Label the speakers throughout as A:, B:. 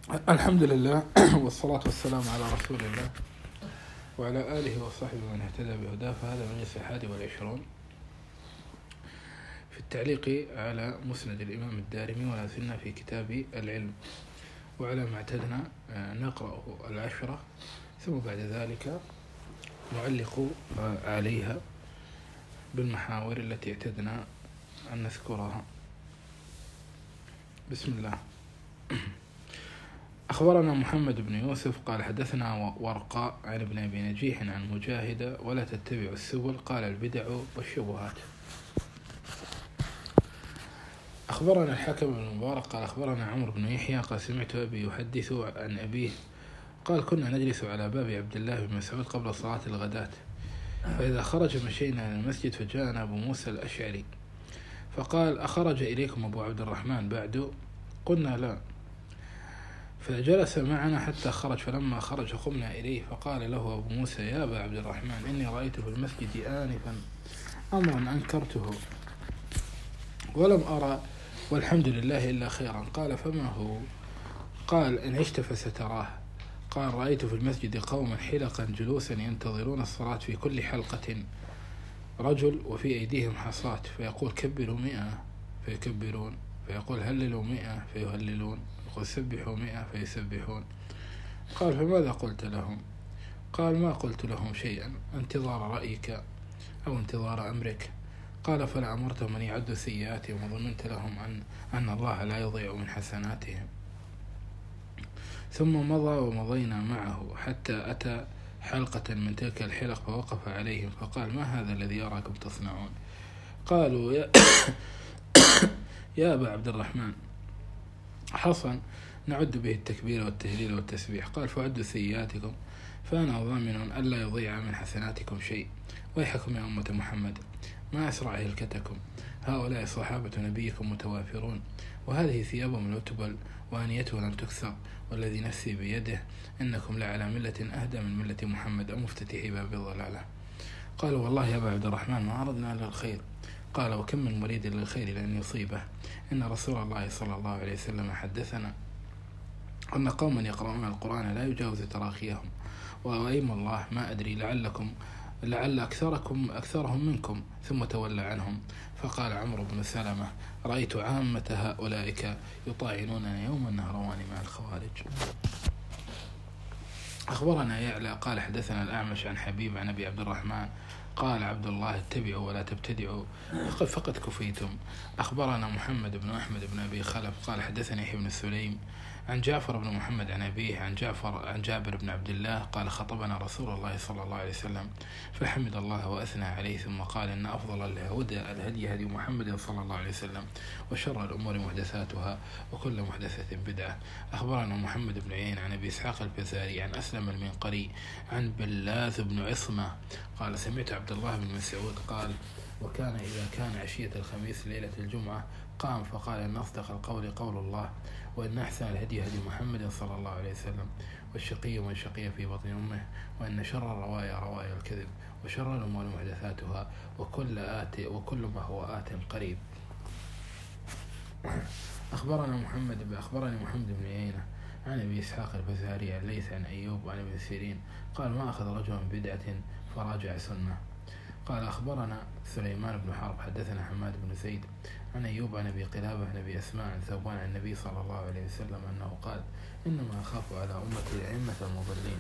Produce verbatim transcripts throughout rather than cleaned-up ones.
A: الحمد لله والصلاة والسلام على رسول الله وعلى آله وصحبه من اهتدى بهداه. فهذا المجلس الحادي والعشرون في التعليق على مسند الإمام الدارمي، ولا زلنا في كتاب العلم، وعلى ما اعتدنا نقرأ العشرة ثم بعد ذلك نعلق عليها بالمحاور التي اعتدنا أن نذكرها. بسم الله. أخبرنا محمد بن يوسف قال حدثنا ورقاء عن ابن أبي نجيح عن مجاهد ولا تتبعوا السبل قال البدع والشبهات. أخبرنا الحكم بن المبارك قال أخبرنا عمرو بن يحيى قال سمعت أبي يحدث عن أبيه قال كنا نجلس على باب عبد الله بن مسعود قبل صلاة الغداة، فإذا خرج مشينا إلى المسجد فجاءنا أبو موسى الأشعري فقال أخرج إليكم أبو عبد الرحمن بعد؟ قلنا لا، فجلس معنا حتى خرج، فلما خرج قمنا إليه فقال له أبو موسى يا أبا عبد الرحمن إني رأيت في المسجد آنفا أمرا أنكرته ولم أرى والحمد لله إلا خيرا. قال فما هو؟ قال إن عشت فستراه. قال رأيت في المسجد قوما حلقا جلوسا ينتظرون الصلاة، في كل حلقة رجل وفي أيديهم حصاة، فيقول كبروا مئة فيكبرون، فيقول هللوا مئة فيهللون، يقول سبحوا مئة فيسبحون. قال فماذا قلت لهم؟ قال ما قلت لهم شيئا، انتظار رأيك أو انتظار أمرك. قال فلا أمرتهم أن يعدوا سيئاتهم وظننت لهم أن, أن الله لا يضيع من حسناتهم. ثم مضى ومضينا معه حتى أتى حلقة من تلك الحلق فوقف عليهم فقال ما هذا الذي أراكم تصنعون؟ قالوا يا, يا أبا عبد الرحمن حصن نعد به التكبير والتهليل والتسبيح. قال فعدوا سيئاتكم فأنا ضامن ألا يضيع من حسناتكم شيء. ويحكم يا أمة محمد ما أسرع هلكتكم، هؤلاء صحابة نبيكم متوافرون، وهذه ثيابهم لا تبل وآنيته لم تكسر، والذي نفسي بيده إنكم لعلى ملة أهدى من ملة محمد أو مفتتح باب الضلالة. قالوا والله يا أبا عبد الرحمن ما أردنا إلا الخير. قال وكم من مريد للخير لأن يصيبه، إن رسول الله صلى الله عليه وسلم حدثنا أن قوما يقرؤون القرآن لا يجاوز تراخيهم، وأيم الله ما أدري لعلكم لعل أكثركم أكثرهم منكم. ثم تولى عنهم فقال عمرو بن سلمة رأيت عامة هؤلاء يطاعنوننا يوم النهروان مع الخوارج. أخبرنا يعلى قال حدثنا الأعمش عن حبيب عن أبي عبد الرحمن قال عبد الله اتبعوا ولا تبتدعوا فقد كفيتم. أخبرنا محمد بن أحمد بن أبي خلف قال حدثني يحيى بن سليم عن جعفر بن محمد عن أبيه عن جعفر عن جابر بن عبد الله قال خطبنا رسول الله صلى الله عليه وسلم فحمد الله وأثنى عليه ثم قال إن أفضل الهدى الهدي هدي محمد صلى الله عليه وسلم وشر الأمور محدثاتها وكل محدثة بدعة. أخبرنا محمد بن عين عن أبي إسحاق الفزاري عن أسلم المنقري عن بلاذ بن عصمة قال سمعت عبد الله بن مسعود قال وكان إذا كان عشية الخميس ليلة الجمعة قام فقال إن أصدق القول قول الله وإن أحسن الهدي هدي محمد صلى الله عليه وسلم والشقي من شقي في بطن أمه وإن شر الروايا روايا الكذب وشر الأمور محدثاتها وكل آت وكل ما هو آت قريب. أخبرنا محمد أخبرني محمد بن عيينة عن أبي إسحاق الفزاري عن ليث عن أيوب عن ابن سيرين قال ما أخذ رجل من بدعة فراجع سنة. قال أخبرنا سليمان بن حرب حدثنا حماد بن زيد عن أيوب عن أبي قلابة عن أبي أسماء عن ثوبان عن النبي صلى الله عليه وسلم أنه قال إنما أخاف على أمتي الأئمة المضلين.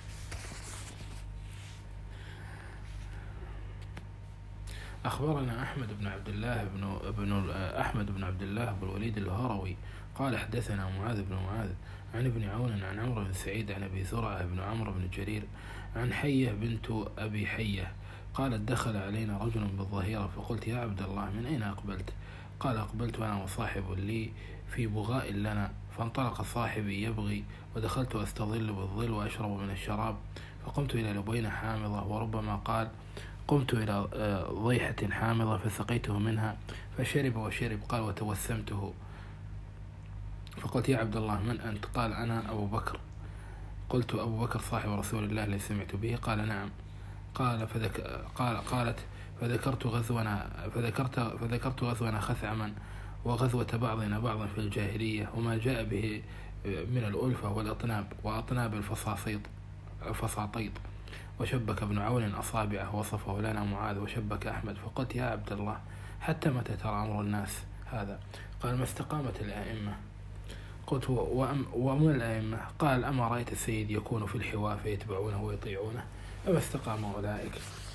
A: أخبرنا أحمد بن عبد الله بن ابن أحمد بن عبد الله بن الوليد الهروي قال حدثنا معاذ بن معاذ عن ابن عون عن عمرو بن سعيد عن أبي زرعة بن عمرو بن جرير عن حية بنت أبي حية قالت دخل علينا رجل بالظهيرة فقلت يا عبد الله من أين أقبلت؟ قال أقبلت وأنا وصاحب لي في بغاء لنا، فانطلق صاحبي يبغي ودخلت أستظل بالظل وأشرب من الشراب، فقمت إلى لبينة حامضة وربما قال قمت إلى ضيحة حامضة فسقيته منها فشرب وشرب. قال وتوسمته فقلت يا عبد الله من أنت؟ قال أنا أبو بكر. قلت أبو بكر صاحب رسول الله الذي سمعت به؟ قال نعم. قال فذك... قال قالت فذكرت غزونا فذكرت فذكرت غزونا خثعما وغزوة بعضنا بعضا في الجاهلية وما جاء به من الألفة والأطناب وأطناب الفصاصيط الفساطيط. وشبك ابن عون أصابعه وصفه لنا معاذ وشبك أحمد. فقلت يا عبد الله حتى متى ترى أمر الناس هذا؟ قال ما استقامت الأئمة. قلت ومن الأئمة؟ قال أما رأيت السيد يكون في الحواء فيتبعونه ويطيعونه؟ أما استقام أولئك.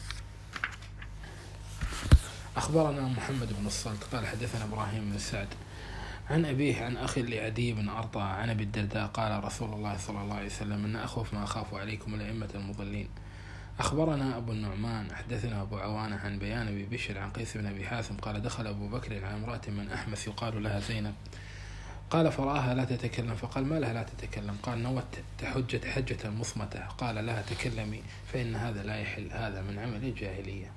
A: أخبرنا محمد بن الصلت قال حدثنا إبراهيم بن سعد عن أبيه عن أخي لعدي بن أرطى عن أبي الدرداء قال رسول الله صلى الله عليه وسلم إن أخوف ما أخاف عليكم الأئمة المضلين. أخبرنا أبو النعمان حدثنا أبو عوانة عن بيان أبي بشر عن قيس بن أبي حازم قال دخل أبو بكر على امرأة من أحمس يقال لها زينب قال فرآها لا تتكلم فقال ما لها لا تتكلم؟ قال نوت تحجة حجة مصمتة. قال لها تكلمي فإن هذا لا يحل، هذا من عمل الجاهلية.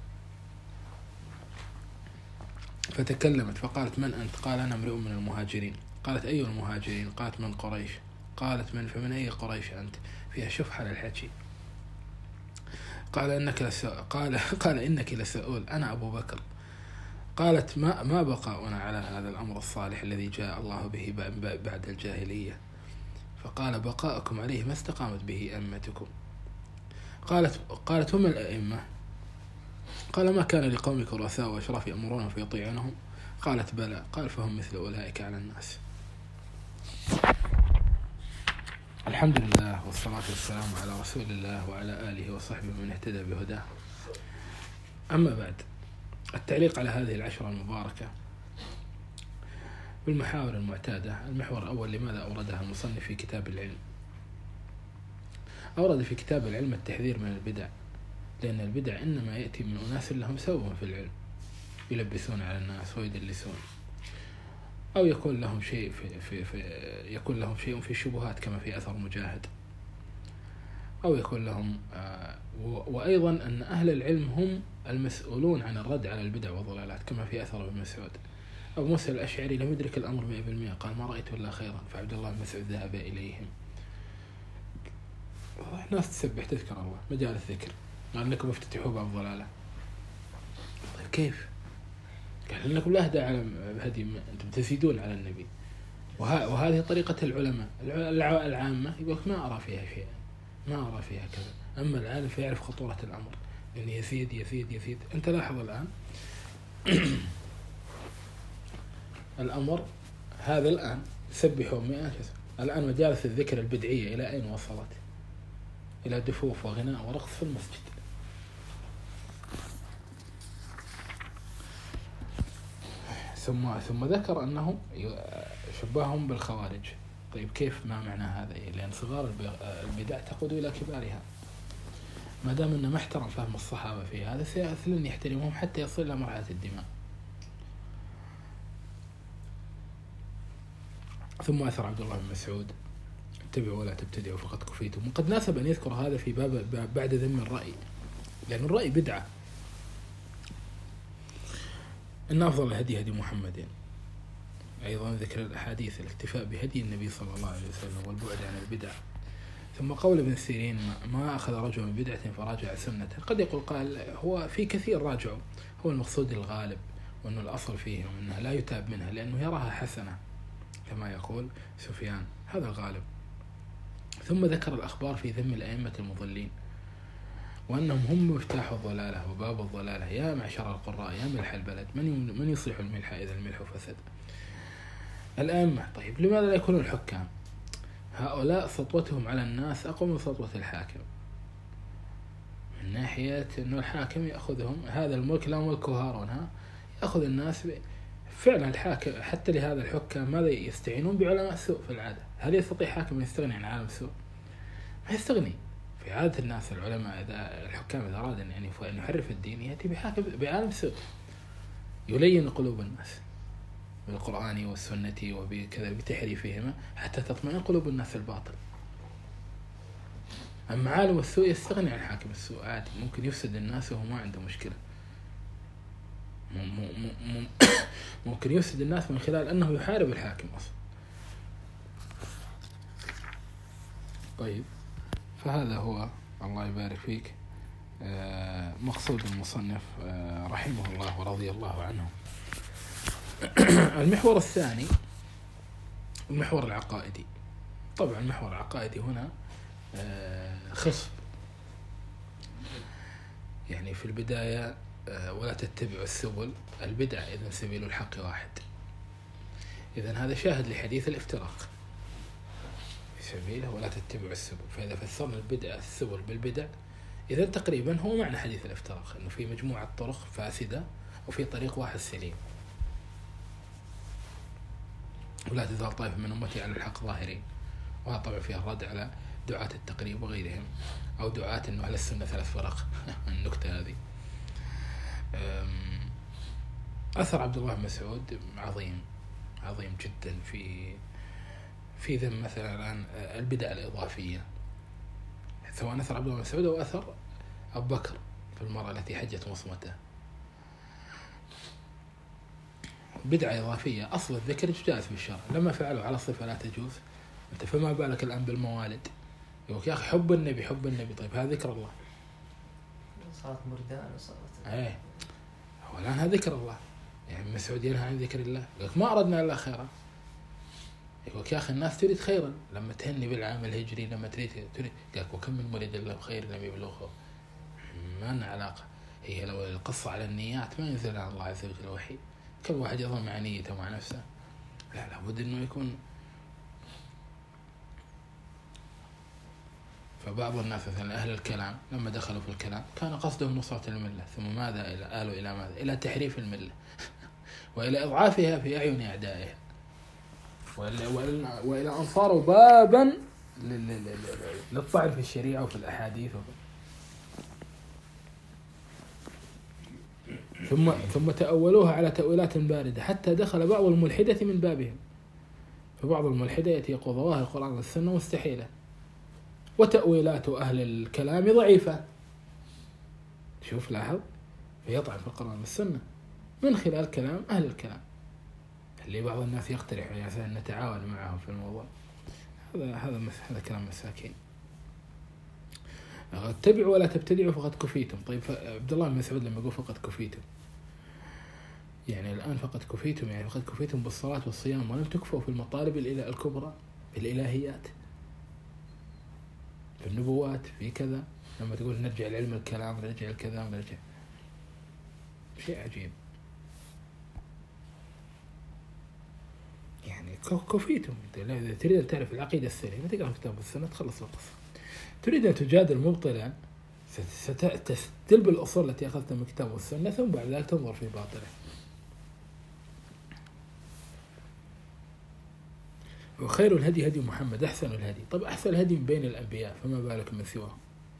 A: فتكلمت فقالت من أنت؟ قال أنا امرئ من المهاجرين. قالت أي المهاجرين؟ قالت من قريش. قالت من فمن أي قريش أنت؟ فيها شفحة للحكي. قال إنك لسؤال قال قال إنك لسؤول أنا أبو بكر. قالت ما ما بقاؤنا على هذا الأمر الصالح الذي جاء الله به بعد الجاهلية؟ فقال بقاءكم عليه ما استقامت به أمتكم. قالت قالت هم الأئمة؟ قال ما كان لقومك رؤساء وأشراف يأمرونهم فيطيعونهم؟ قالت بلى. قال فهم مثل أولئك على الناس. الحمد لله والصلاة والسلام على رسول الله وعلى آله وصحبه من اهتدى بهداه. أما بعد، التعليق على هذه العشرة المباركة بالمحاور المعتادة. المحور الأول: لماذا أوردها المصنف في كتاب العلم؟ أورد في كتاب العلم التحذير من البدع، لأن البدع إنما يأتي من أناس لهم سبب في العلم يلبسون على الناس ويدلسون، أو يكون لهم شيء في, في, في يكون لهم شيء في الشبهات كما في أثر مجاهد، أو يكون لهم آه وأيضا أن أهل العلم هم المسؤولون عن الرد على البدع والضلالات كما في أثر ابن مسعود. أبو موسى الأشعري لم يدرك الأمر مئة بالمئة، قال ما رأيت إلا خيرا، فعبد الله بن مسعود ذهب إليهم. ناس تسبح تذكر الله، مجال الذكر، قال لكم افتتحوا باب ضلالة. طيب كيف؟ قال لكم لا أهدى على هدي، أنتم تزيدون على النبي، وهذه طريقة العلماء العامة، يقول ما أرى فيها شيء، ما أرى فيها كذا. أما العالم فيعرف خطورة الأمر، يعني يزيد يزيد يزيد. أنت لاحظ الآن الأمر هذا الآن سبحوا مئة، الآن مجالس الذكر البدعية إلى أين وصلت؟ إلى دفوف وغناء ورقص في المسجد. ثم ثم ذكر أنه شبههم بالخوارج. طيب كيف؟ ما معنى هذا؟ لأن صغار البدع تقود إلى كبارها. ما دام أنه ما احترم فهم الصحابة في هذا، سيأثلن يحترمهم حتى يصل إلى مرحلة الدماء. ثم أثر عبد الله بن مسعود: اتبعوا ولا تبتدعوا فقد كفيتم. وقد ناسب أن يذكر هذا في باب بعد ذم الرأي، لأن الرأي بدعة. إن أفضل الهدي هدي محمد. أيضا ذكر الأحاديث: الاكتفاء بهدي النبي صلى الله عليه وسلم والبعد عن البدع. ثم قول ابن سيرين: ما أخذ رجل من بدعة فراجع سنة. قد يقول قال هو في كثير راجعوا، هو المقصود الغالب، وأنه الأصل فيه وأنه لا يتاب منها لأنه يراها حسنة كما يقول سفيان، هذا الغالب. ثم ذكر الأخبار في ذم الأئمة المضلين، وأنهم هم مفتاح الضلالة وباب الضلالة. يا معشر القراء يا ملح البلد، من من يصلح الملح إذا الملح فسد؟ الأئمة. طيب لماذا لا يكونوا الحكام؟ هؤلاء سطوتهم على الناس أقوى من سطوة الحاكم، من ناحية أنه الحاكم يأخذهم، هذا الملك لا ملك هارون، ها يأخذ الناس ب... فعلا الحاكم حتى لهذا الحكام ماذا يستعينون؟ بعلماء سوء في العادة. هل يستطيع حاكم يستغني عن عالم سوء؟ ما يستغني. في عادة الناس العلماء إذا الحكام إذا أراد يعني أن يحرف الدين يأتي بحاكم بعالم سوء يلين قلوب الناس بالقرآن والسنة وبكذا بتحريفهما حتى تطمئن قلوب الناس الباطل. أما عالم السوء يستغني عن حاكم السوء عادي، ممكن يفسد الناس وهو ما عنده مشكلة، ممكن يفسد الناس من خلال أنه يحارب الحاكم أصلا. طيب فهذا هو الله يبارك فيك مقصود المصنف رحمه الله ورضي الله عنه. المحور الثاني المحور العقائدي. طبعا محور عقائدي هنا خصب، يعني في البداية ولا تتبعوا السبل، البدع إذن سبيل الحق واحد. إذن هذا شاهد لحديث الافتراق في سبيله ولا تتبعوا السبل. فإذا فسرنا البدع السبل بالبدع، إذن تقريبا هو معنى حديث الافتراق، أنه في مجموعة طرق فاسدة وفي طريق واحد سليم. ولا تزال طائفة من أمتي على الحق ظاهرين، وهذا طبعا فيها الرد على دعاة التقريب وغيرهم، أو دعاة أنه أهل السنة ثلاث فرق. النكتة هذه. أثر عبد الله بن مسعود عظيم عظيم جدا في في ذم مثلا الآن البدع الإضافية، سواء أثر عبد الله بن مسعود أو أثر أبو بكر في المرأة التي حجت مصمته. بدعة إضافية أصل الذكر جائز في الشرع، لما فعلوا على صفة لا تجوز، أنت فما بالك الآن بالموالد؟ يقول يا أخي حب النبي حب النبي، طيب هذا ذكر الله،
B: صارت مردان وصارت
A: ايه هو الآن هذا ذكر الله. يعني مسعود ينهى عن ذكر الله، يقول ما أردنا إلا خيرا. يقول يا أخي الناس تريد خيرا، لما تهني بالعام الهجري، لما تريد تريد قال وكم من مريد الله خير لم يبلغه. ما لنا علاقة، هي لو القصة على النيات ما ينزل عن الله عز وجل وحي، كل واحد يظن مع نيته مع نفسه. لا لابد إنه يكون. فبعض الناس مثلا أهل الكلام لما دخلوا في الكلام كان قصدهم نصرة الملة، ثم ماذا إلى آلوا إلى ماذا؟ إلى تحريف الملة وإلى إضعافها في أعين أعدائها، وإلى, وإلى, وإلى أن صاروا بابا للطعن في الشريعة وفي الأحاديث. ثم ثم تأولوها على تأويلات باردة حتى دخل بعض الملحدة من بابهم. فبعض الملحدة يأتي يقول ظواهر القرآن والسنة مستحيلة، وتأويلات أهل الكلام ضعيفة. شوف لاحظ، فيطعن في القرآن والسنة من خلال كلام أهل الكلام اللي بعض الناس يقترح عشان نتعاون معهم في الموضوع. هذا هذا هذا كلام مساكين. اتبعوا ولا تبتدعوا فقد كفيتم. طيب عبد الله بن مسعود لما يقول فقد كفيتم، يعني الآن فقد كفيتم يعني فقد كفيتم بالصلاة والصيام ولم تكفوا في المطالب الكبرى، في الإلهيات، في النبوات، في كذا. لما تقول نرجع لعلم الكلام نرجع لكذا نرجع، شيء عجيب. يعني كفيتم. إذا تريد أن تعرف العقيدة السليمة تقرأ كتاب السنة تخلص القصة. تريد أن تجادل مبطلا ستستلب الأصول التي أخذتها من كتاب السنة، ثم بعد ذلك تنظر في باطله. وخير الهدي هدي محمد أحسن الهدي. طب أحسن الهدي من بين الأنبياء، فما بالك من سواه.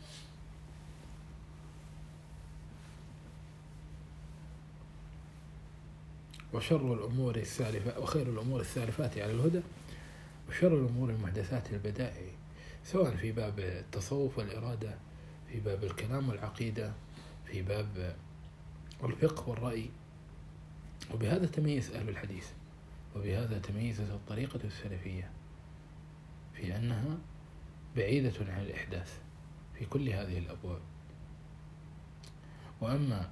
A: وشر الأمور السالفة وخير الأمور السالفات على الهدى، وشر الأمور المحدثات البدائع، سواء في باب التصوف والإرادة، في باب الكلام والعقيدة، في باب الفقه والرأي. وبهذا تميز أهل الحديث، وبهذا تميزت الطريقة السلفية في أنها بعيدة عن الإحداث في كل هذه الأبواب. وأما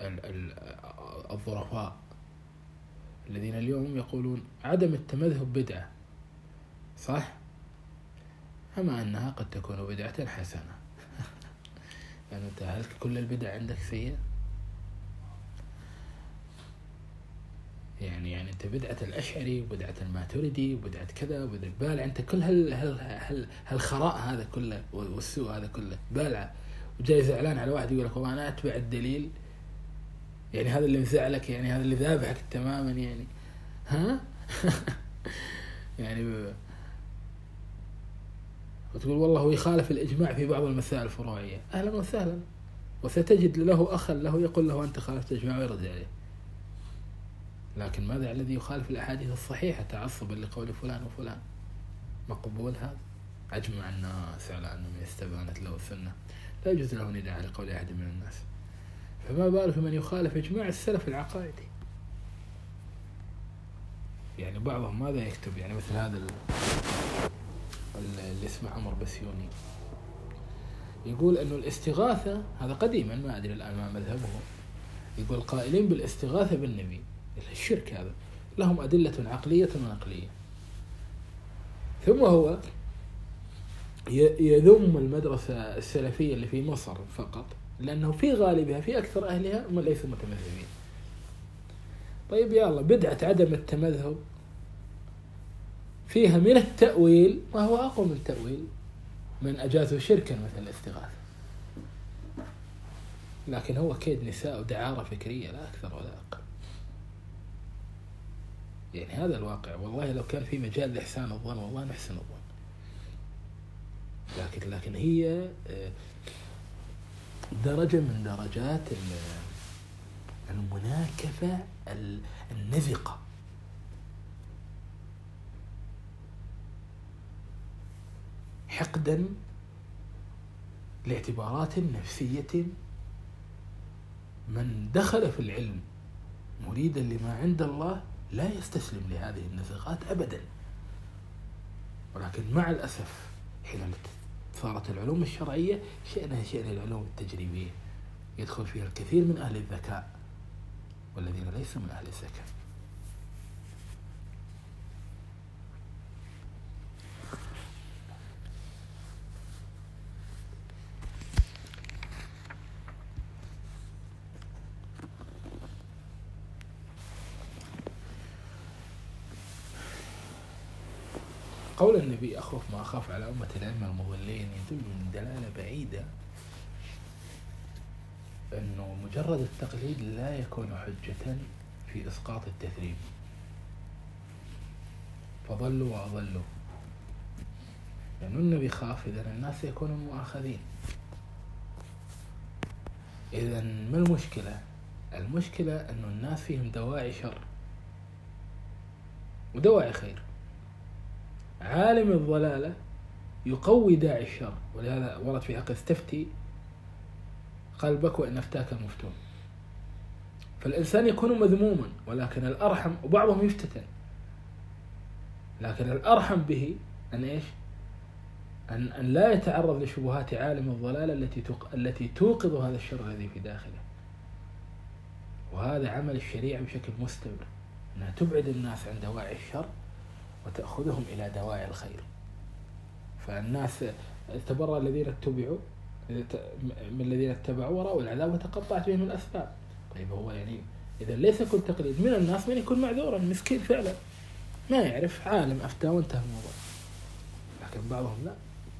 A: الظرفاء الذين اليوم يقولون عدم التمذهب بدعة، صح؟ أما أنها قد تكون بدعة حسنة. يعني أنت هل كل البدع عندك سيئة؟ يعني يعني أنت بدعة الأشعري وبدعة الماتريدي وبدعة كذا وبدعة بالع، أنت كل هال هال هال هالخراء هذا كله والسوء هذا كله بالع، وجاي زعلان على واحد يقول لك والله أنا أتبع الدليل، يعني هذا اللي مزعلك، يعني هذا اللي ذابحك تماما، يعني ها يعني ب... وتقول والله هو يخالف الإجماع في بعض المسائل الفروعية. أهلا وسهلا، وستجد له أخا له يقول له أنت خالفت الإجماع ويرد عليه. لكن ماذا الذي يخالف الأحاديث الصحيحة تعصبا لقول فلان وفلان؟ مقبول هذا؟ أجمع الناس على أنه من استبانت له السنة لا يجوز له نداء على قول أحد من الناس، فما بالك من يخالف إجماع السلف العقائدي. يعني بعضهم ماذا يكتب، يعني مثل هذا اللي اسمه عمر بسيوني يقول أنه الاستغاثة هذا قديما ما أدري الآن ما مذهبه، يقول قائلين بالاستغاثة بالنبي الشرك هذا لهم أدلة عقلية ونقلية، ثم هو يذم المدرسة السلفية اللي في مصر فقط، لأنه في غالبها في أكثر أهلها هم ليسوا متمذهبين. طيب يلا، بدعة عدم التمذهب فيها من التأويل ما هو أقوى من تأويل من أجازوا شركا مثل الاستغاثة، لكن هو كيد نساء ودعارة فكرية لا أكثر ولا أقل. يعني هذا الواقع. والله لو كان في مجال لإحسان الظن والله نحسن الظن، لكن لكن هي درجة من درجات المناكفة النزقة. حقدا لاعتبارات نفسية، من دخل في العلم مريدا لما عند الله لا يستسلم لهذه النزغات أبدا. ولكن مع الأسف حينما صارت العلوم الشرعية شأنها شأن العلوم التجريبية، يدخل فيها الكثير من أهل الذكاء والذين ليسوا من أهل الذكاء. قول النبي أخوف ما أخاف على أمة الأئمة المضلين يدل من دلالة بعيدة أنه مجرد التقليد لا يكون حجة في إسقاط التثريب، فضلوا وأضلوا. لأن يعني النبي خاف إذن الناس يكونوا مؤاخذين. إذن ما المشكلة؟ المشكلة أن الناس فيهم دواعي شر ودواعي خير. عالم الضلالة يقوي داعي الشر، ولهذا ورد في حق استفتي قلبك وإن أفتاك المفتون. فالإنسان يكون مذموما، ولكن الأرحم، وبعضهم يفتتن، لكن الأرحم به أن إيش؟ أن, أن لا يتعرض لشبهات عالم الضلالة التي التي توقظ هذا الشر الذي في داخله. وهذا عمل الشريعة بشكل مستمر، أنها تبعد الناس عن دواعي الشر وتأخذهم إلى دواعي الخير. فالناس تبرأ الذين اتبعوا من الذين اتبعوا ورأوا العذاب وتقطعت بهم الأسباب. طيب هو يعني إذا ليس كل تقليد من الناس من يكون معذورا مسكين فعلا ما يعرف، عالم أفتى وانتهى الموضوع. لكن بعضهم لا،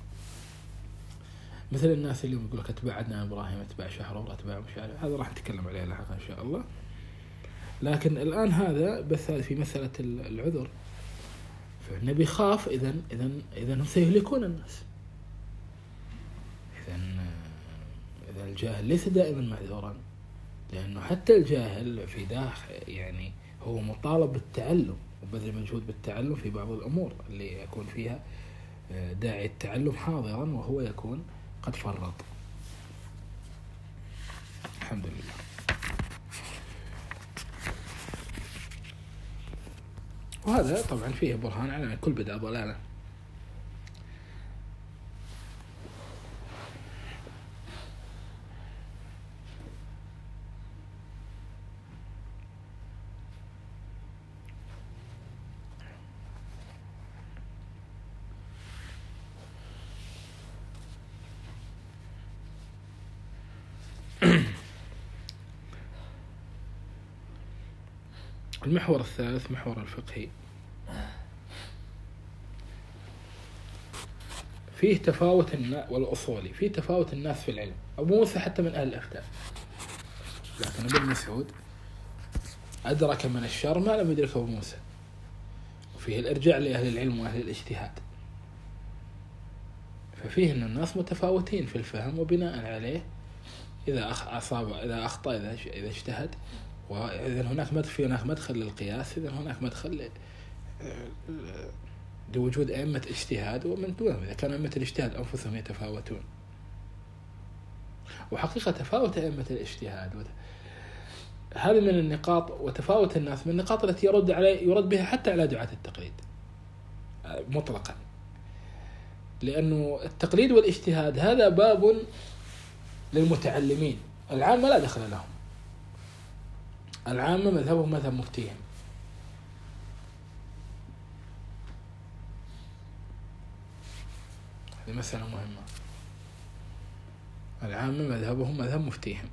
A: مثل الناس اللي يقول لك اتباع عدنان إبراهيم، اتباع شهرور، اتباع مش عارف، هذا راح نتكلم عليه لاحقا إن شاء الله. لكن الآن هذا بس في مسألة العذر، فالنبي خاف إذن إذن إذن هم سيهلكون الناس. إذن إذا الجاهل ليس دائما معذورا، لأنه حتى الجاهل في داخل يعني هو مطالب بالتعلم وبذل مجهود بالتعلم في بعض الأمور اللي يكون فيها داعي التعلم حاضرا وهو يكون قد فرط. الحمد لله. وهذا طبعا فيه برهان على أن كل بدعة ضلالة. المحور الثالث محور الفقهي، فيه تفاوت الناس والأصولي، فيه تفاوت الناس في العلم. أبو موسى حتى من أهل الأفتاء، لكن ابن مسعود أدرك من الشر ما لم يدرك أبو موسى، وفيه الإرجاع لأهل العلم وأهل الاجتهاد. ففيه أن الناس متفاوتين في الفهم، وبناء عليه إذا أصاب إذا أخطأ إذا إذا اجتهد، وإذا هناك مدخل في هناك مدخل للقياس، إذا هناك مدخل لوجود أئمة اجتهاد ومن دونهم إذا كان أئمة الاجتهاد أنفسهم يتفاوتون. وحقيقة تفاوت أئمة الاجتهاد هذه من النقاط، وتفاوت الناس من النقاط التي يرد عليه يرد بها حتى على دعاة التقليد مطلقا، لأنه التقليد والاجتهاد هذا باب للمتعلمين، العامة لا دخل لهم. العامة مذهبهم مذهب مفتيهم، هذه مسألة مهمة. العامة مذهبهم مذهب مفتيهم.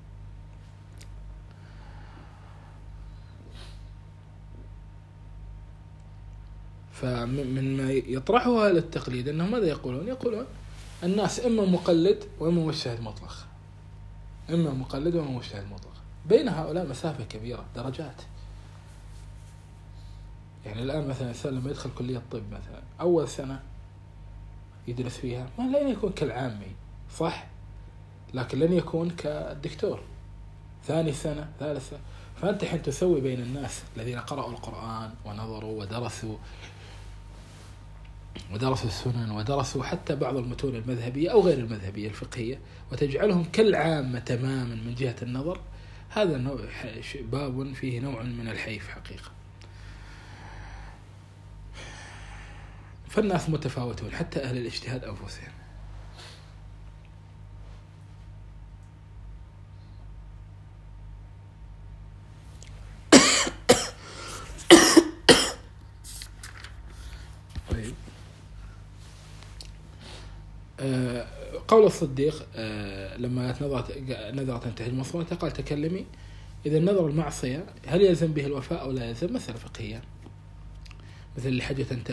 A: فمن ما يطرحه هذا التقليد أنهم ماذا يقولون؟ يقولون الناس إما مقلد وإما مجتهد مطلق، إما مقلد وإما مجتهد مطلق. بين هؤلاء مسافة كبيرة، درجات. يعني الآن مثلا الإنسان لما يدخل كلية الطب مثلا أول سنة يدرس فيها ما لن يكون كالعامي، صح؟ لكن لن يكون كالدكتور. ثاني سنة، ثالث سنة. فأنت حين تسوي بين الناس الذين قرأوا القرآن ونظروا ودرسوا ودرسوا السنن ودرسوا حتى بعض المتون المذهبية أو غير المذهبية الفقهية، وتجعلهم كالعامة تماما من جهة النظر، هذا نوع باب فيه نوع من الحيف حقيقة. فالناس متفاوتون حتى أهل الاجتهاد أنفسهم. قول الصديق لما نظرت نظرة تحت المصمتة قال تكلمي. إذا نظر المعصية هل يلزم به الوفاء أو لا يلزم؟ مسألة فقهية. مثل الحجة أنت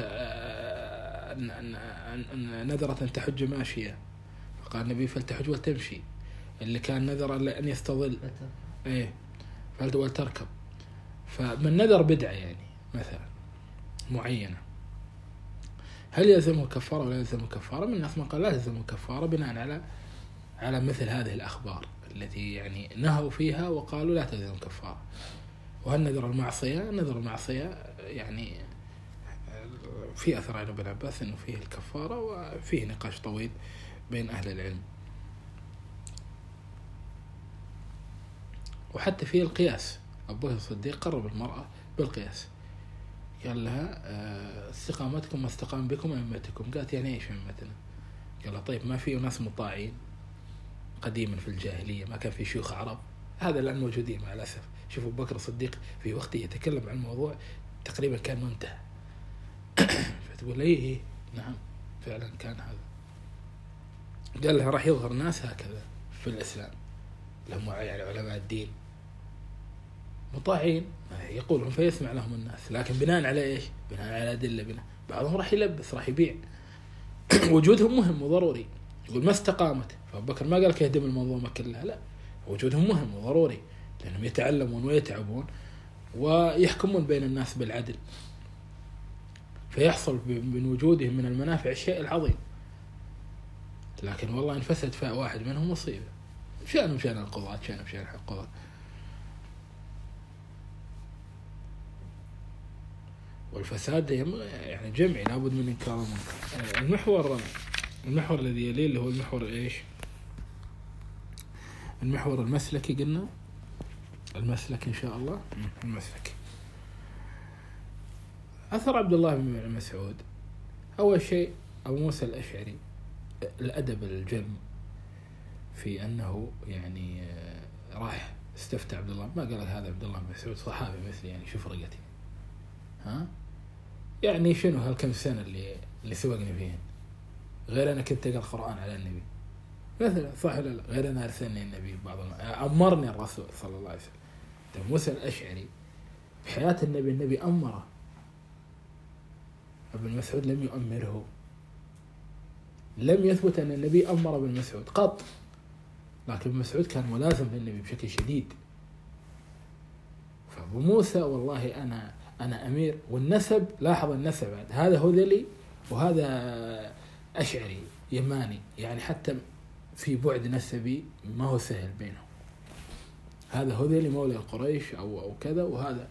A: نذرة أن تحج ماشية فقال النبي فلتحج وتمشي. اللي كان نذر أن يستظل إيه فلت ولتركب. فمن نذر بدعة يعني مثلا معينة هل يلزمه كفارة ولا يلزمه كفارة؟ من الناس من قال لا يلزمه كفارة بناء على على مثل هذه الأخبار التي يعني نهوا فيها وقالوا لا تلزم كفارة. وهل نذر المعصية؟ نذر المعصية يعني في أثر عن ابن عباس أنه فيه الكفارة، وفيه نقاش طويل بين أهل العلم. وحتى فيه القياس. أبو بكر الصديق قرب المرأة بالقياس، قال لها استقامتكم ما استقام بكم أئمتكم. قالت يعني إيش أئمتنا؟ قال لها طيب ما في ناس مطاعين قديما في الجاهلية، ما كان في شيوخ عرب، هذا الآن موجودين مع الأسف. شوفوا أبو بكر الصديق في وقته يتكلم عن الموضوع تقريبا كان منتهى. فتقول لي إيه نعم فعلا كان هذا. قال لها راح يظهر ناس هكذا في الإسلام لهم يعني علماء الدين مطاعين يقولون فيسمع لهم الناس، لكن بناء على إيش؟ بناء على أدلة. بناء بعضهم راح يلبس راح يبيع. وجودهم مهم وضروري. يقول ما استقامت، فأبو بكر ما قال يهدم المنظومة كلها، لا، وجودهم مهم وضروري لأنهم يتعلمون ويتعبون ويحكمون بين الناس بالعدل، فيحصل من وجودهم من المنافع الشيء العظيم. لكن والله إن فسد فاء واحد منهم مصيبة. شأنهم شأن القضاة، شأنهم شأن القضاة. والفساد يعني جمعي لابد من إنكار المنكر. المحور المحور الذي يليه اللي هو المحور إيش؟ المحور المسلكي. قلنا المسلك إن شاء الله المسلك. أثر عبد الله بن مسعود. أول شيء أبو موسى الأشعري الأدب الجم في أنه يعني راح استفتى عبد الله، ما قال هذا عبد الله بن مسعود صحابي مثلي يعني شوف رقتي، ها يعني شنو هالكم سنة اللي اللي سبقني فيهن، غير أنا كنت أقرأ القرآن على النبي مثلا، صح ولا لا؟ غير أنا أرسلني النبي بعض أمرني الرسول صلى الله عليه وسلم. أبو موسى الأشعري بحياة النبي النبي أمره، ابن مسعود لم يؤمره. لم يثبت أن النبي أمر ابن مسعود قط، لكن ابن مسعود كان ملازم للنبي بشكل شديد. فأبو موسى والله أنا أنا أمير. والنسب، لاحظ النسب، هذا هذلي وهذا أشعري يماني، يعني حتى في بعد نسبي ما هو سهل بينهم. هذا هذلي مولى قريش أو أو كذا، وهذا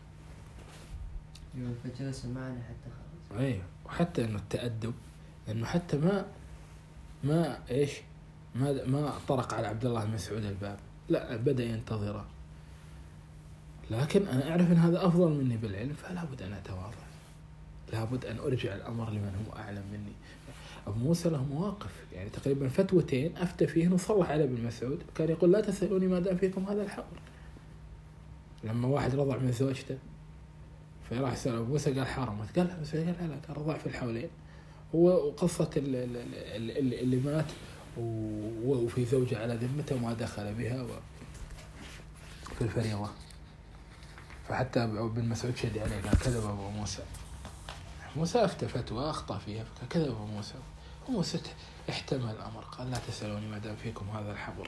B: فجلس معنا حتى خلاص.
A: أيه. وحتى إنه التأدب إنه حتى ما ما إيش ما ما طرق على عبد الله بن مسعود الباب، لا بدأ ينتظره. لكن أنا أعرف أن هذا أفضل مني بالعلم، فلا بد أن أتواضع، لا بد أن أرجع الأمر لمن هو أعلم مني. أبو موسى له مواقف يعني تقريبا فتوتين أفتى فيهن وصلح على ابن مسعود. كان يقول لا تسألوني ما دام فيكم هذا الحول. لما واحد رضع من زوجته فراح يسأل أبو موسى قال حرمت، قال لا بس قال لا لا رضع في الحولين. وقصة اللي مات وفي زوجة على ذمته وما دخل بها في الفريضة، فحتى ابن مسعود شهد عليه قال كذب أبو موسى. موسى أفتى فتوى أخطأ فيها كذب أبو موسى، وموسى احتمل الأمر قال لا تسألوني ما دام فيكم هذا الحبر.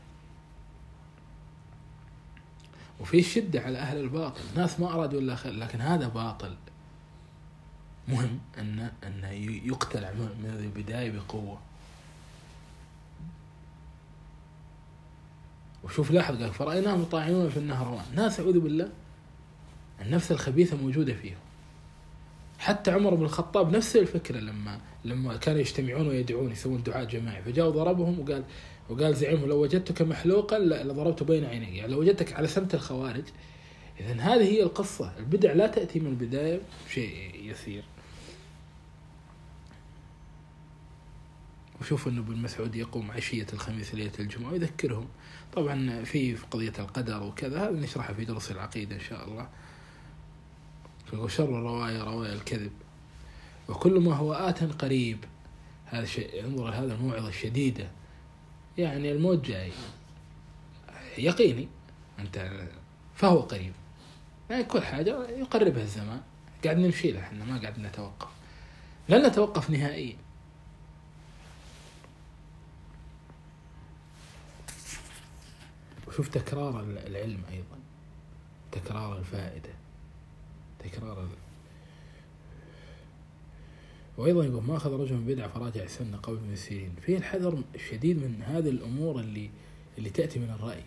A: وفي الشدة على أهل الباطل، ناس ما أرادوا إلا خير، لكن هذا باطل مهم أن أن يقتلع من البداية بقوة. وشوف لاحظ قال فرأيناهم يطاعنون في النهروان، ناس أعوذ بالله النفس الخبيثة موجودة فيهم. حتى عمر بن الخطاب نفس الفكرة، لما لما كانوا يجتمعون ويدعون يسوون دعاء جماعي، فجاء ضربهم وقال وقال زعيمهم لو وجدتك محلوقا لضربت بين عينيك، يعني لو وجدتك على سمت الخوارج. إذن هذه هي القصة، البدع لا تأتي من البداية شيء يسير. وشوف أنه ابن مسعود يقوم عشية الخميس ليلة الجمعة ويذكرهم، طبعا في قضية القدر وكذا هذا نشرحه في درس العقيدة إن شاء الله. وشر الرواية رواية الكذب، وكل ما هو آت قريب. هذا شيء، انظر هذا الموعظة الشديدة، يعني الموت جاي يقيني أنت فهو قريب، يعني كل حاجة يقربها الزمان، قاعد نمشي له، احنا ما قاعد نتوقف، لن نتوقف نهائيا. وشوف تكرار العلم أيضا، تكرار الفائدة، تكرار ال... وأيضا يقول ما أخذ رجل من بدعة فراجع سنة قول ابن سيرين. فيه الحذر الشديد من هذه الأمور اللي اللي تأتي من الرأي.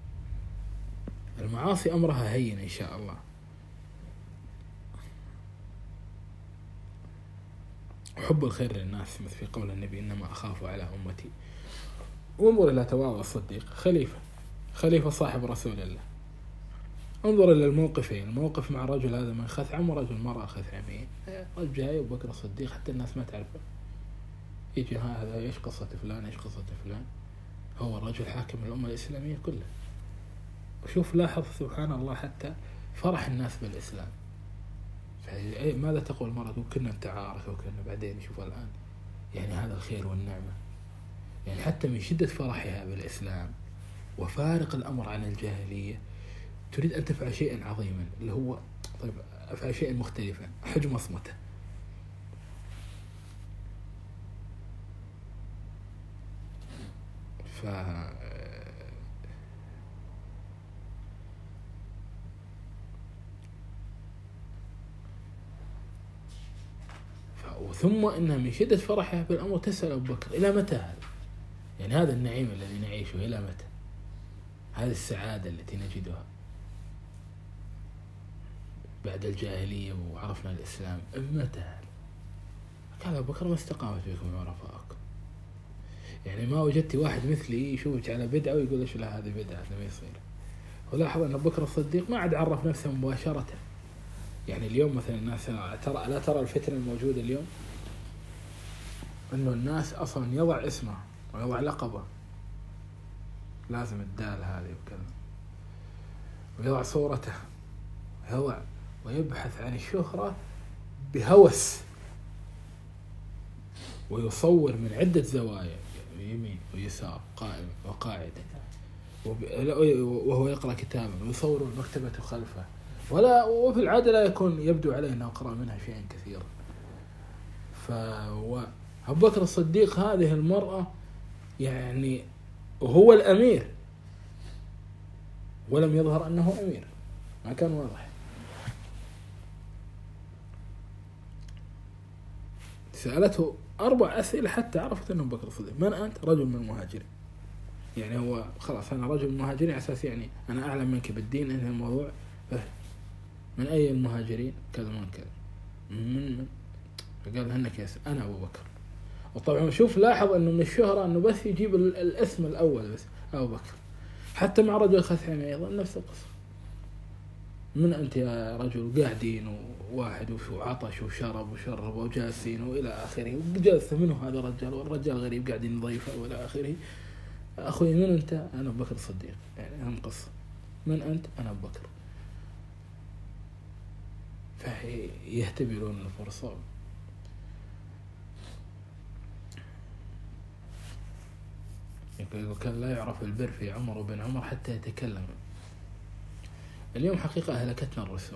A: المعاصي أمرها هين إن شاء الله. وحب الخير للناس مثل في قول النبي إنما أخاف على أمتي. وانظر إلى تواضع الصديق، خليفة خليفة صاحب رسول الله. انظر إلى الموقفين، الموقف مع الرجل هذا من خثعم ورجل مرأة خثعمين. رجل جاي أبو بكر الصديق حتى الناس ما تعرفه، يجي هذا إيش قصة فلان إيش قصة فلان، هو الرجل حاكم الأمة الإسلامية كلها. وشوف لاحظ سبحان الله حتى فرح الناس بالإسلام. ماذا تقول المرأة؟ كنا نتعارك وكنا بعدين شوف الآن، يعني هذا الخير والنعمة، يعني حتى من شدة فرحها بالإسلام وفارق الأمر عن الجاهلية تريد أن تفعل شيئا عظيما، اللي هو طيب أفعل شيئا مختلفا، حجم مصمته. ف ثم إنها من شدة فرحها بالأمر تسأل أبو بكر إلى متى هذا؟ يعني هذا النعيم الذي نعيشه إلى متى؟ هذه السعادة التي نجدها بعد الجاهلية وعرفنا الإسلام متى هذا؟ قال أبو بكر ما استقامت بكم عرفاءكم، يعني ما وجدت واحد مثلي يشوفك على بدعة ويقول إيش لا هذه بدعة ما يصير. ولاحظ أن أبو بكر الصديق ما عاد عرف نفسه مباشرة. يعني اليوم مثلا الناس ترى لا ترى الفتنة الموجودة اليوم إنه الناس أصلا يضع اسمه ويضع لقبه، لازم الدال هذه وكذا، ويضع صورته يضع ويبحث عن الشهرة بهوس، ويصور من عدة زوايا يمين ويسار قائم وقاعد وهو يقرأ كتابا ويصور المكتبة خلفه، ولا وفي العادة لا يكون يبدو عليه أنه قرأ منها شيئا كثيرا. فأبو بكر الصديق هذه المرأة يعني وهو الأمير ولم يظهر أنه أمير، ما كان واضح. سألته أربع أسئلة حتى عرفت أنه أبو بكر الصديق. من أنت؟ رجل من المهاجرين. يعني هو خلاص أنا رجل من المهاجرين أساس، يعني أنا أعلم منك بالدين، إنه الموضوع من أي المهاجرين؟ كذا من كذا من من فقال هنك يا أنا أبو بكر. وطبعا شوف لاحظ أنه من الشهرة أنه بس يجيب الاسم الأول بس أبو بكر. حتى مع رجل خثعمي أيضا نفس القصة، من أنت يا رجل؟ قاعدين وواحد وعطش وشرب وشرب وجالسين وإلى آخره، وجلس منه هذا الرجال والرجال غريب قاعدين نضيفه وإلى آخره. أخوي من أنت؟ أنا أبو بكر الصديق. يعني أهم قصة، من أنت؟ أنا أبو بكر. فيهتبرون الفرصة. وكان لا يعرف البر في عمر وبن عمر حتى يتكلم. اليوم حقيقة أهلكتنا الرسوم.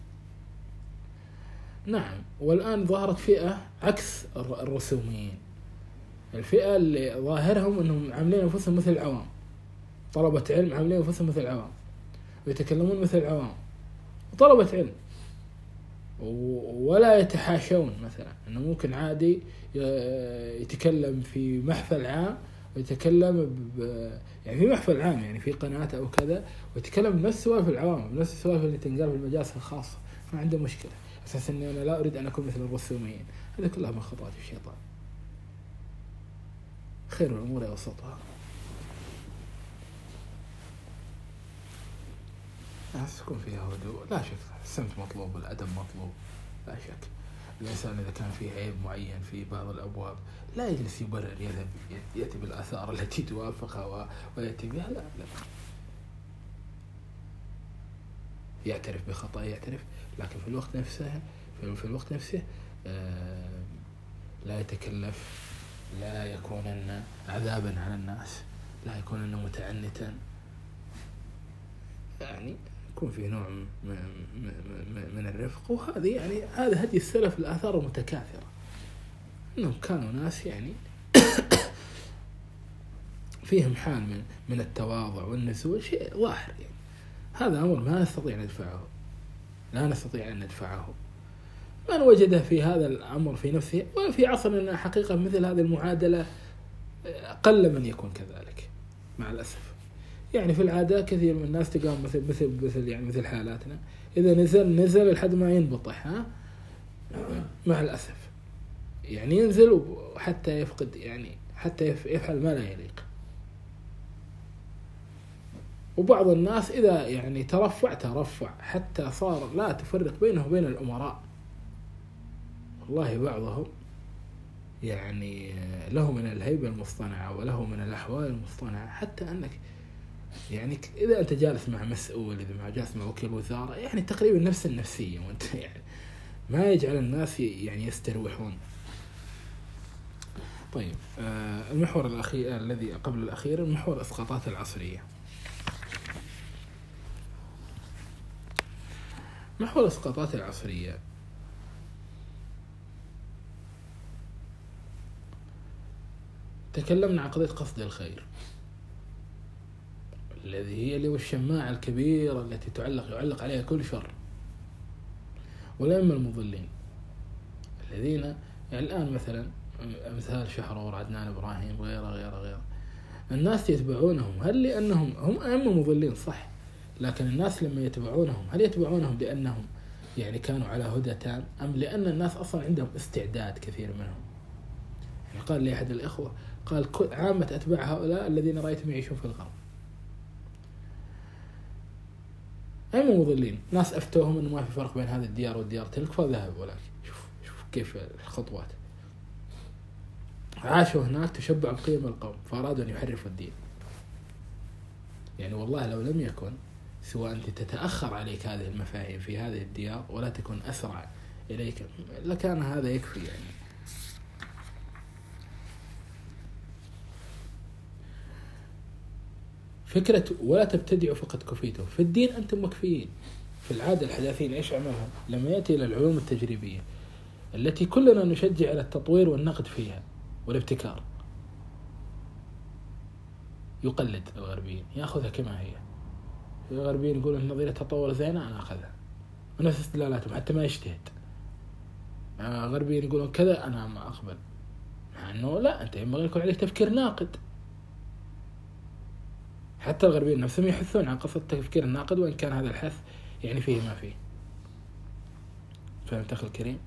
A: نعم، والآن ظهرت فئة عكس الرسوميين، الفئة اللي ظاهرهم أنهم عاملين أنفسهم مثل العوام، طلبة علم عاملين أنفسهم مثل العوام ويتكلمون مثل العوام، طلبة علم ولا يتحاشون. مثلا أنه ممكن عادي يتكلم في محفل عام ويتكلم ب... يعني في محفل عام، يعني في قناة أو كذا، ويتكلم بنفس سوالف العوام، بنفس السوالف اللي تنقال في المجالس الخاصة، ما عنده مشكلة، أساس أني أنا لا أريد أن أكون مثل الرسوميين. هذا كلها من خطوات الشيطان. خير الأمور أوسطها. الناس تكون فيها هدوء، لا شك السمت مطلوب والأدب مطلوب، لا شك. الإنسان إذا كان فيه عيب معين في بعض الأبواب لا يجلس يبرر، يذهب يأتي بالآثار التي توافقها ويأتي بها، لا لا يعترف بخطأ، يعترف، لكن في الوقت نفسه في الوقت نفسه لا يتكلف، لا يكونن عذابا على الناس، لا يكونن متعنتا، يعني يكون فيه نوع من الرفق. وهذه يعني هذا هدي السلف، الآثار المتكاثرة إنهم كانوا ناس يعني فيهم حال من من التواضع والنسوة، شيء ظاهر. يعني هذا أمر ما نستطيع أن ندفعه، لا نستطيع أن ندفعه. من وجد في هذا الأمر في نفسه، وفي عصرنا حقيقة مثل هذه المعادلة قل من يكون كذلك مع الأسف. يعني في العادة كثير من الناس تقام مثل مثل مثل يعني مثل حالاتنا، إذا نزل نزل لحد ما ينبطح، ها مع الأسف يعني ينزل وحتى يفقد، يعني حتى يفعل ما لا يليق. وبعض الناس إذا يعني ترفع ترفع حتى صار لا تفرق بينه وبين الأمراء. والله بعضهم يعني له من الهيبة المصطنعة وله من الأحوال المصطنعة، حتى أنك يعني إذا أنت جالس مع مسؤول، إذا ما جالس مع وكيل وزارة، يعني تقريبا نفس النفسية، وأنت يعني ما يجعل الناس يعني يستروحون. طيب، آه المحور الأخير الذي قبل الأخير، المحور الإسقاطات العصرية. محور الإسقاطات العصرية تكلمنا عن قضية قصد الخير، الذي هي اللي هو الشماعة الكبيرة التي تعلق يعلق عليها كل شر. والأئمة المضلين الذين يعني الآن مثلا مثال شحرور، عدنان إبراهيم، غيره غيره غيره، الناس يتبعونهم هل لأنهم هم أئمة مضلين؟ صح، لكن الناس لما يتبعونهم هل يتبعونهم لأنهم يعني كانوا على هدى تام، أم لأن الناس أصلا عندهم استعداد كثير منهم؟ يعني قال لي أحد الإخوة، قال عامة أتباع هؤلاء الذين رأيتهم يعيشون في الغرب أئمة مضلين، ناس أفتوهم أنه ما في فرق بين هذه الديار والديار تلك فذهبوا. ولكن شوف شوف كيف الخطوات، عاشوا هناك تشبعوا بقيم القوم فأرادوا أن يحرفوا الدين. يعني والله لو لم يكن سواء أنت تتأخر عليك هذه المفاهيم في هذه الديار ولا تكون أسرع إليك لكان هذا يكفي. يعني فكرة ولا تبتدعوا فقد كفيتوا، في الدين أنتم مكفيين. في العادة الحداثين إيش عملهم لما يأتي إلى العلوم التجريبية التي كلنا نشجع على التطوير والنقد فيها والابتكار؟ يقلد الغربيين، يأخذها كما هي. الغربيين يقولون النظرية تطور زينة، أنا أخذها ونفس استدلالاتهم حتى ما يجتهد. الغربيين يقولون كذا، أنا ما أقبل، مع أنه لا، أنت ينبغي يكون عليك تفكير ناقد. حتى الغربيين نفسهم يحثون على قصة التفكير الناقد، وإن كان هذا الحث يعني فيه ما فيه. فهمت أخي الكريم؟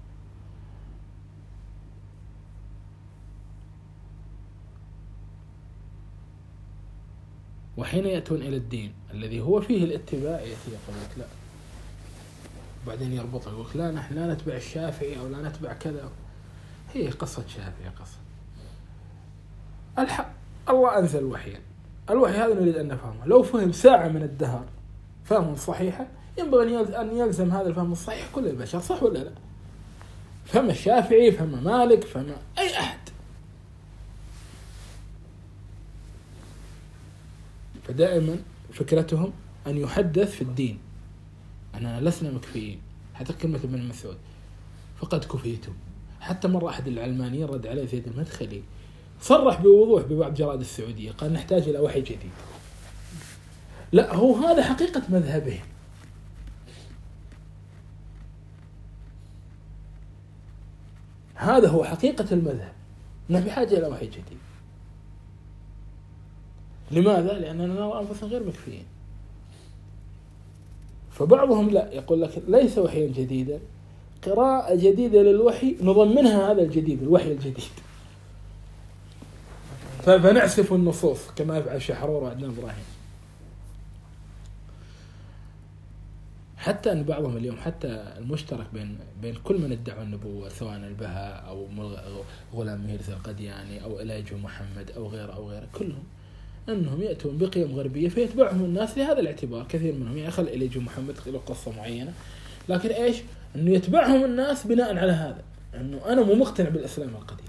A: وحين يأتون إلى الدين الذي هو فيه الاتباع يأتي يقول لك لا، بعدين يربط يقول لا نحن لا نتبع الشافعي أو لا نتبع كذا. هي قصة شافعي، قصة الحق. الله أنزل وحيا، الوحي هذا نريد أن نفهمه. لو فهم ساعة من الدهر فهما صحيحا ينبغي أن يلزم هذا الفهم الصحيح كل البشر، صح ولا لا؟ فهم الشافعي، فهم مالك، فهم أي أحد. فدائما فكرتهم أن يحدث في الدين، أننا لسنا مكفيين. حتى كلمة ابن مسعود فقد كفيتم. حتى مرة أحد العلمانيين رد عليه زيد المدخلي صرح بوضوح ببعض جرائد السعودية، قال نحتاج إلى وحي جديد. لا، هو هذا حقيقة مذهبهم. هذا هو حقيقة المذهب، نحن بحاجة إلى وحي جديد. لماذا؟ لأننا نرى أنفسنا غير مكفيين. فبعضهم لا، يقول لك ليس وحيا جديدا، قراءة جديدة للوحي نضمنها هذا الجديد، الوحي الجديد. فنعسف النصوص كما يفعل شحرور وعدنان إبراهيم. حتى أن بعضهم اليوم حتى المشترك بين بين كل من ادعوا النبوة، سواء البهاء أو غلام ميرزا القدياني أو إليجو محمد أو غيره أو غيره، كلهم أنهم يأتون بقيم غربية فيتبعهم الناس لهذا الاعتبار. كثير منهم يعني خل إليجو محمد له قصة معينة، لكن إيش؟ أنه يتبعهم الناس بناء على هذا، أنه أنا مو مقتنع بالإسلام القديم،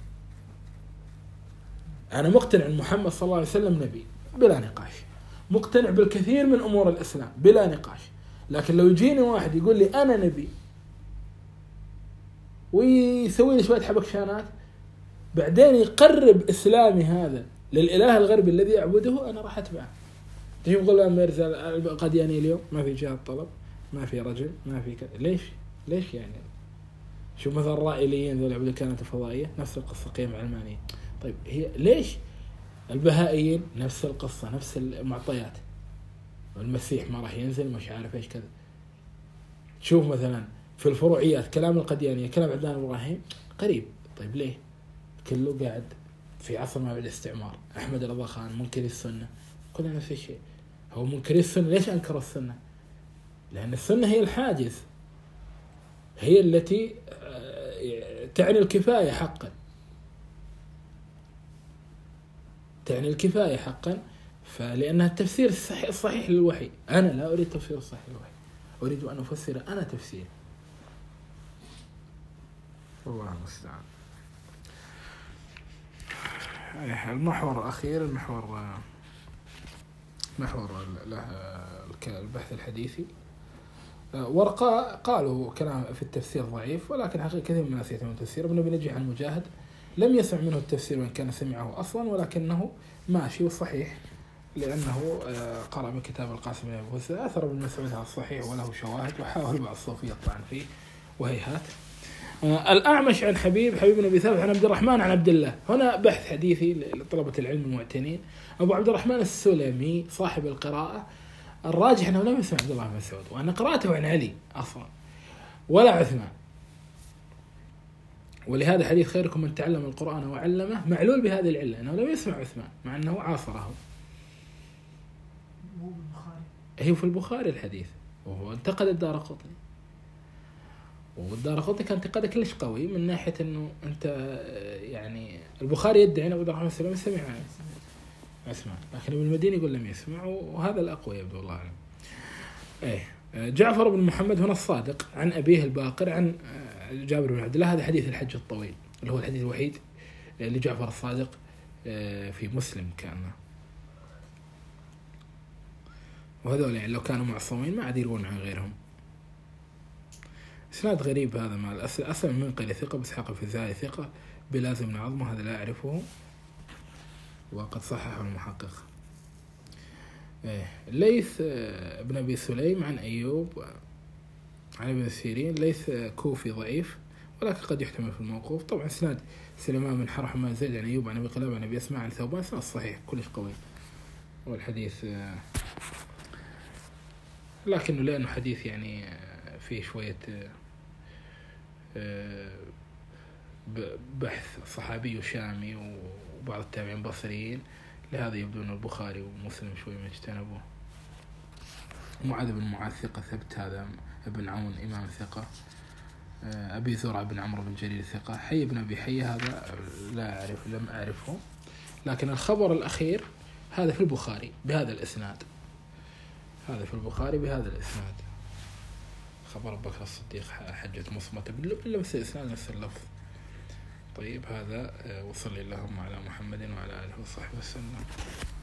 A: أنا مقتنع أن محمد صلى الله عليه وسلم نبي بلا نقاش، مقتنع بالكثير من أمور الإسلام بلا نقاش. لكن لو يجيني واحد يقول لي أنا نبي ويسوي لي شوية حبكشانات بعدين يقرب إسلامي هذا للإله الغربي الذي أعبده، أنا راح أتبعه. تجي يقول لهم ميرزا القدياني اليوم ما في جهاد طلب، ما في رجل، ما في كذا. ليش؟ ليش يعني؟ شو مثلا الرائليين ذول يعبدوا الكائنات الفضائية، نفس القصة قيم علمانية. طيب هي ليش البهائيين نفس القصة، نفس المعطيات، والمسيح ما راح ينزل مش عارف ايش كذا. شوف مثلا في الفروعيات كلام القديانية كلام عدنان إبراهيم قريب. طيب ليه؟ كله قاعد في عصر ما بعد الاستعمار. أحمد رضا خان منكر السنة، كلنا نفس الشيء. هو منكر السنة، ليش أنكر السنة؟ لأن السنة هي الحاجز، هي التي تعني الكفاية حقا، تعني الكفاية حقا. فلأنها التفسير الصحيح, الصحيح للوحي. أنا لا أريد تفسير الصحيح للوحي، أريد أن أفسر أنا تفسير. الله المستعان. المحور الأخير، المحور محور البحث الحديثي. ورقة قالوا كلام في التفسير ضعيف، ولكن حقيقة كثير من الناس يتمون التفسير. ابن أبي نجيح المجاهد لم يسمع منه التفسير وإن كان سمعه أصلا، ولكنه ماشي وصحيح لأنه قرأ من كتاب القاسم بن أبي هسة أثر ابن مسعود على الصحيح وله شواهد، وحاول بعض الصوفية الطعن فيه وهيهات. الأعمش عن حبيب حبيب بن أبي ثابت عن عبد الرحمن عن عبد الله. هنا بحث حديثي لطلبة العلم المعتنين. أبو عبد الرحمن السلمي صاحب القراءة الراجح أنه لم يسمع عبد الله بن مسعود، وأن قراءته عن علي أصلا ولا عثمان. ولهذا حديث خيركم من تعلم القرآن وعلمه معلول بهذه العلة، أنه لم يسمع عثمان مع أنه عاصره. هي في البخاري الحديث، وهو انتقد الدارقطني، والدارقطني كان انتقاده كلش قوي من ناحية أنه أنت يعني البخاري يدعي أن أبو عبد الرحمن السلمي سمع عثمان، لكن ابن المديني يقول لم يسمع، وهذا الأقوى يبدو الله أعلم. إيه جعفر بن محمد هنا الصادق عن أبيه الباقر عن جابر بن عبد الله. هذا حديث الحج الطويل اللي هو الحديث الوحيد لجعفر الصادق في مسلم كان. وهذول يعني لو كانوا معصومين ما عاد يروون عن غيرهم. إسناد غريب هذا مع الأصل. أصل من قيل ثقة بس حق في الزاي ثقة بلازم من عظمه، هذا لا أعرفه وقد صححه المحقق. إيه. ليث ابن أبي سليم عن أيوب عن ابن سيرين. ليث كوفي ضعيف ولكن قد يحتمل في الموقوف. طبعا إسناد سليمان بن حرحم عن زيد عن أيوب عن أبي قلابة عن أبي أسماء عن ثوبان إسناد صحيح كلش قوي، والحديث لكنه لأنه حديث يعني فيه شوية بحث صحابي وشامي وبعض التابعين بصريين، لهذا يبدو أن البخاري ومسلم شوي ما اجتنبوه. معاذ بن معاذ ثقة ثبت، هذا ابن عون إمام ثقة. أبي زرع بن عمرو بن جرير ثقة. حي بن أبي حي هذا لا أعرف لم أعرفه، لكن الخبر الأخير هذا في البخاري بهذا الإسناد، هذا في البخاري بهذا الإسناد. خبر بكر الصديق حجة مصمت بنفس الإسناد نفس اللفظ. طيب هذا وصل اللهم على محمد وعلى آله وصحبه وسلم.